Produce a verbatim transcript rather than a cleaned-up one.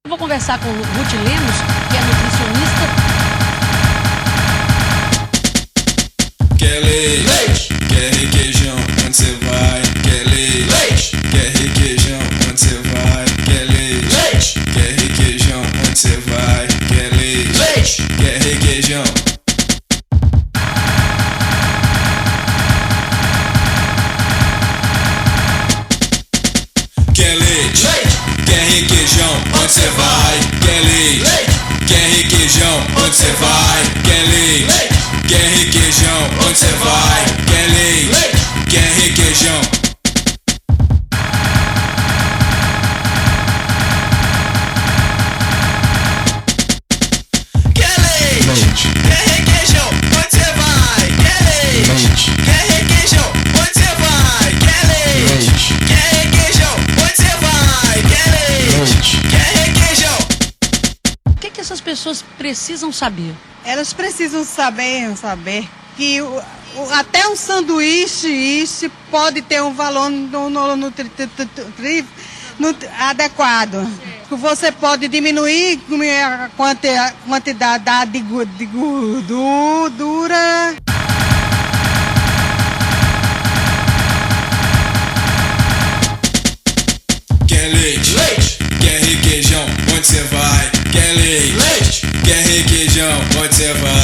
Vou conversar com o Ruth Lemos, que é nutricionista. Quer leite? Quer requeijão? Onde você vai? Quer leite? Quer requeijão? Onde você vai? Quer leite? Quer requeijão? Onde você vai? Quer leite? Quer requeijão? Quer leite? Quer requeijão? Onde você vai? Quer leite? Quer requeijão? Onde você vai? Quer leite? Quer requeijão? Onde você vai? Quer leite? Quer requeijão? Quer leite? Quer requeijão? Onde você vai? Quer leite? Quer requeijão? Onde você vai? Quer leite? Quer requeijão? Onde você vai? Quer leite? Quer requeijão? O que, que essas pessoas precisam saber? Elas precisam saber, saber que o, o, até um sanduíche isso pode ter um valor no, no, nutri, nutri, nutri, adequado. Que você pode diminuir a quantidade, quantidade de, de gordura. Quer leite? Leite? Quer requeijão? Onde você vai? Quer leite? Leite? Quer requeijão? Onde você vai?